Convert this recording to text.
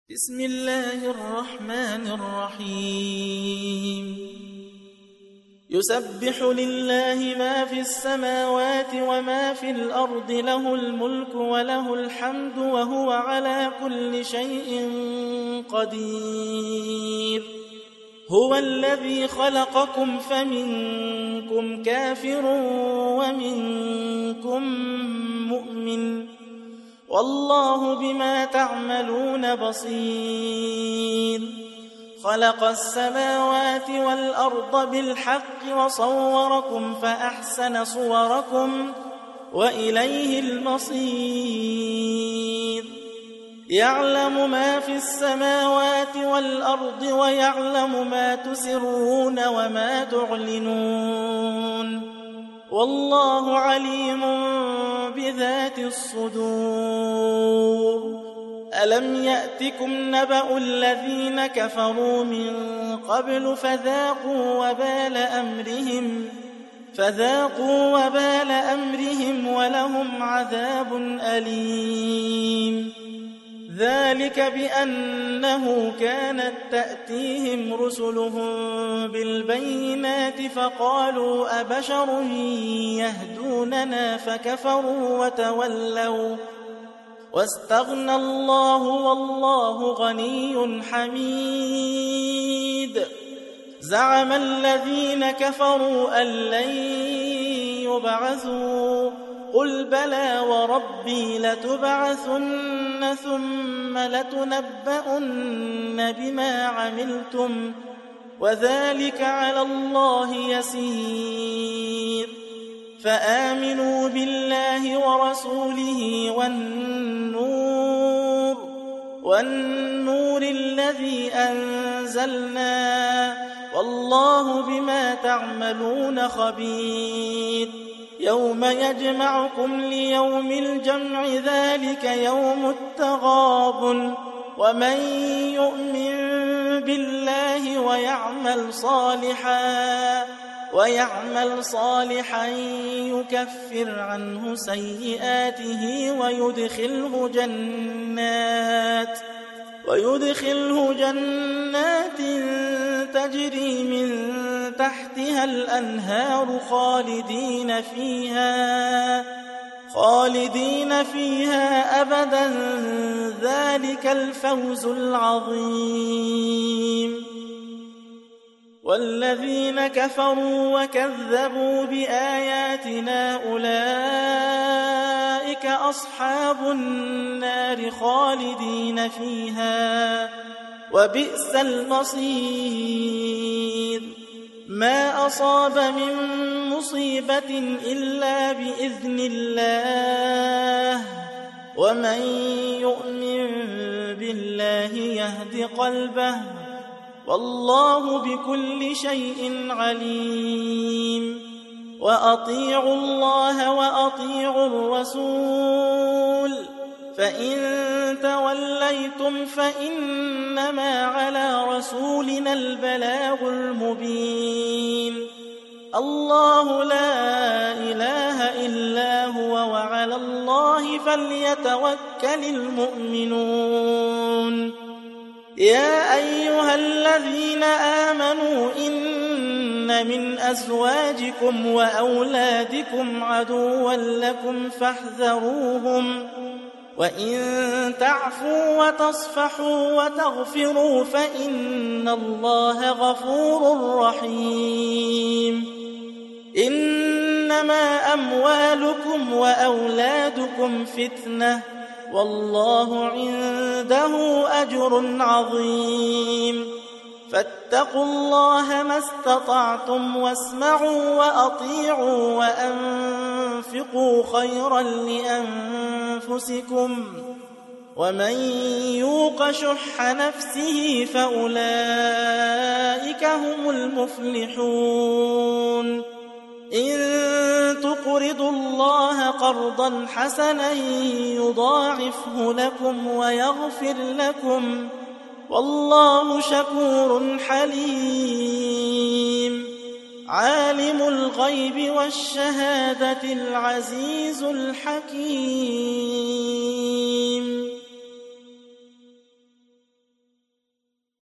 بسم الله الرحمن الرحيم يسبح لله ما في السماوات وما في الأرض له الملك وله الحمد وهو على كل شيء قدير هو الذي خلقكم فمنكم كافر ومنكم مؤمن والله بما تعملون بصير خلق السماوات والأرض بالحق وصوركم فأحسن صوركم وإليه المصير يعلم ما في السماوات والأرض ويعلم ما تسرون وما تعلنون والله عليم بذات الصدور ألم يأتكم نبأ الذين كفروا من قبل فذاقوا وبال أمرهم ولهم عذاب أليم ذلك بأنه كانت تأتيهم رسلهم بالبينات فقالوا أبشر يهدوننا فكفروا وتولوا واستغنى الله والله غني حميد زعم الذين كفروا أن لن يبعثوا قل بلى وربي لتبعثن ثم لتنبؤن بما عملتم وذلك على الله يسير فآمنوا بالله ورسوله والنور الذي أنزلنا والله بما تعملون خبير يوم يجمعكم ليوم الجمع ذلك يوم التغابن ومن يؤمن بالله ويعمل صالحا يكفر عنه سيئاته ويدخله جنات تجري من تحتها الأنهار خالدين فيها أبدا ذلك الفوز العظيم والذين كفروا وكذبوا بآياتنا أولئك أصحاب النار خالدين فيها وبئس المصير ما أصاب من مصيبة إلا بإذن الله ومن يؤمن بالله يهد قلبه والله بكل شيء عليم وأطيعوا الله وأطيعوا الرسول فإن توليتم فإنما على رسولنا البلاغ المبين الله لا إله إلا هو وعلى الله فليتوكل المؤمنون يا أيها الذين آمنوا إن من أزواجكم وأولادكم عدوا لكم فاحذروهم وإن تعفوا وتصفحوا وتغفروا فإن الله غفور رحيم إنما أموالكم وأولادكم فتنة والله عنده أجر عظيم فاتقوا الله ما استطعتم واسمعوا وأطيعوا وأنفقوا خيرا لأنفسكم ومن يوق شح نفسه فأولئك هم المفلحون إن تقرضوا الله قرضا حسنا يضاعفه لكم ويغفر لكم والله شكور حليم عالم الغيب والشهادة العزيز الحكيم